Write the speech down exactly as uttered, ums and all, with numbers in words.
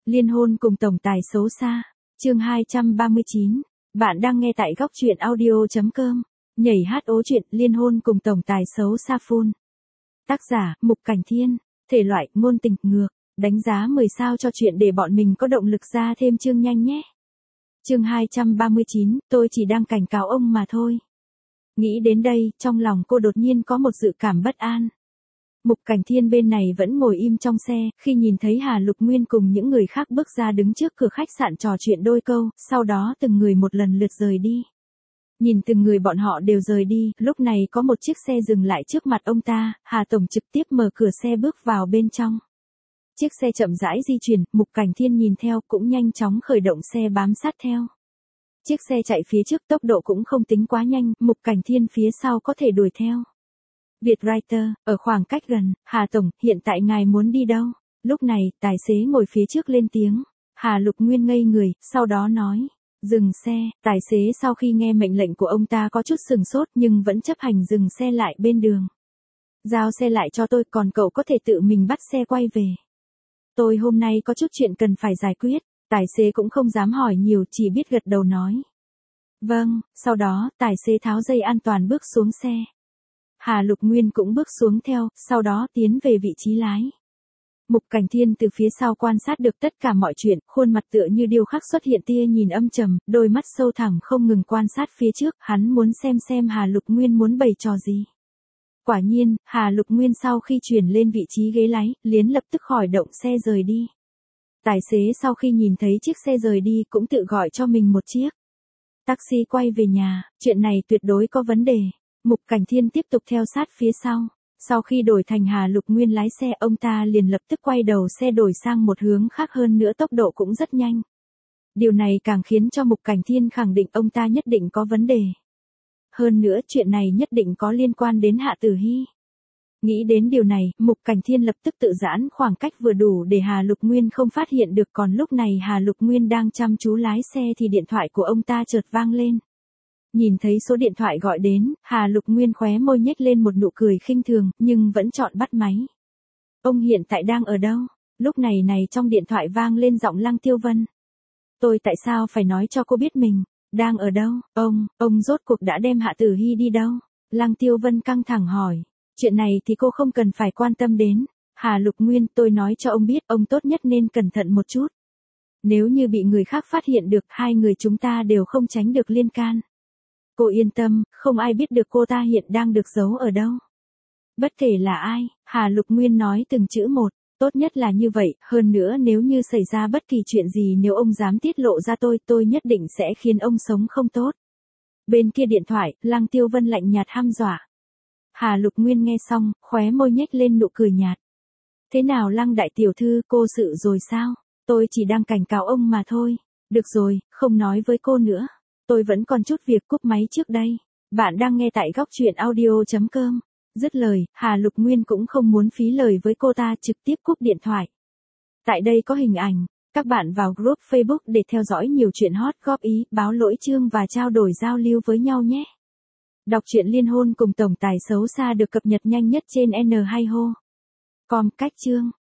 Liên hôn cùng tổng tài xấu xa. Chương hai trăm ba mươi chín. Bạn đang nghe tại góc truyện audio chấm com. Nhảy hát ố chuyện liên hôn cùng tổng tài xấu xa full. Tác giả, Mục Cảnh Thiên. Thể loại, ngôn tình, ngược. Đánh giá mười sao cho chuyện để bọn mình có động lực ra thêm chương nhanh nhé. Chương hai trăm ba mươi chín, tôi chỉ đang cảnh cáo ông mà thôi. Nghĩ đến đây, trong lòng cô đột nhiên có một dự cảm bất an. Mục Cảnh Thiên bên này vẫn ngồi im trong xe, khi nhìn thấy Hà Lục Nguyên cùng những người khác bước ra đứng trước cửa khách sạn trò chuyện đôi câu, sau đó từng người một lần lượt rời đi. Nhìn từng người bọn họ đều rời đi, lúc này có một chiếc xe dừng lại trước mặt ông ta, Hà Tổng trực tiếp mở cửa xe bước vào bên trong. Chiếc xe chậm rãi di chuyển, Mục Cảnh Thiên nhìn theo cũng nhanh chóng khởi động xe bám sát theo. Chiếc xe chạy phía trước tốc độ cũng không tính quá nhanh, Mục Cảnh Thiên phía sau có thể đuổi theo. Vietwriter, ở khoảng cách gần, Hà Tổng, hiện tại ngài muốn đi đâu? Lúc này, tài xế ngồi phía trước lên tiếng. Hà Lục Nguyên ngây người, sau đó nói. Dừng xe, tài xế sau khi nghe mệnh lệnh của ông ta có chút sừng sốt nhưng vẫn chấp hành dừng xe lại bên đường. Giao xe lại cho tôi, còn cậu có thể tự mình bắt xe quay về. Tôi hôm nay có chút chuyện cần phải giải quyết, tài xế cũng không dám hỏi nhiều, chỉ biết gật đầu nói. Vâng, sau đó, tài xế tháo dây an toàn bước xuống xe. Hà Lục Nguyên cũng bước xuống theo, sau đó tiến về vị trí lái. Mục Cảnh Thiên từ phía sau quan sát được tất cả mọi chuyện, khuôn mặt tựa như điêu khắc xuất hiện tia nhìn âm trầm, đôi mắt sâu thẳm không ngừng quan sát phía trước, hắn muốn xem xem Hà Lục Nguyên muốn bày trò gì. Quả nhiên, Hà Lục Nguyên sau khi chuyển lên vị trí ghế lái, liền lập tức khỏi động xe rời đi. Tài xế sau khi nhìn thấy chiếc xe rời đi cũng tự gọi cho mình một chiếc taxi quay về nhà, chuyện này tuyệt đối có vấn đề. Mục Cảnh Thiên tiếp tục theo sát phía sau. Sau khi đổi thành Hà Lục Nguyên lái xe, ông ta liền lập tức quay đầu xe đổi sang một hướng khác, hơn nữa tốc độ cũng rất nhanh. Điều này càng khiến cho Mục Cảnh Thiên khẳng định ông ta nhất định có vấn đề. Hơn nữa chuyện này nhất định có liên quan đến Hạ Tử Hy. Nghĩ đến điều này, Mục Cảnh Thiên lập tức tự giãn khoảng cách vừa đủ để Hà Lục Nguyên không phát hiện được, còn lúc này Hà Lục Nguyên đang chăm chú lái xe thì điện thoại của ông ta chợt vang lên. Nhìn thấy số điện thoại gọi đến, Hà Lục Nguyên khóe môi nhếch lên một nụ cười khinh thường, nhưng vẫn chọn bắt máy. Ông hiện tại đang ở đâu? Lúc này này trong điện thoại vang lên giọng Lăng Tiêu Vân. Tôi tại sao phải nói cho cô biết mình đang ở đâu? Ông, ông rốt cuộc đã đem Hạ Tử Hy đi đâu? Lăng Tiêu Vân căng thẳng hỏi. Chuyện này thì cô không cần phải quan tâm đến. Hà Lục Nguyên, tôi nói cho ông biết, ông tốt nhất nên cẩn thận một chút. Nếu như bị người khác phát hiện được, hai người chúng ta đều không tránh được liên can. Cô yên tâm, không ai biết được cô ta hiện đang được giấu ở đâu. Bất kể là ai, Hà Lục Nguyên nói từng chữ một, tốt nhất là như vậy, hơn nữa nếu như xảy ra bất kỳ chuyện gì, nếu ông dám tiết lộ ra tôi, tôi nhất định sẽ khiến ông sống không tốt. Bên kia điện thoại, Lăng Tiêu Vân lạnh nhạt hăm dọa. Hà Lục Nguyên nghe xong, khóe môi nhếch lên nụ cười nhạt. Thế nào Lăng đại tiểu thư, cô sự rồi sao? Tôi chỉ đang cảnh cáo ông mà thôi. Được rồi, không nói với cô nữa. Tôi vẫn còn chút việc, cúp máy trước đây. Bạn đang nghe tại góc truyện audio chấm com. Dứt lời, Hà Lục Nguyên cũng không muốn phí lời với cô ta, trực tiếp cúp điện thoại. Tại đây có hình ảnh. Các bạn vào group Facebook để theo dõi nhiều chuyện hot, góp ý, báo lỗi chương và trao đổi giao lưu với nhau nhé. Đọc truyện liên hôn cùng tổng tài xấu xa được cập nhật nhanh nhất trên N hai ho chấm com. Cách chương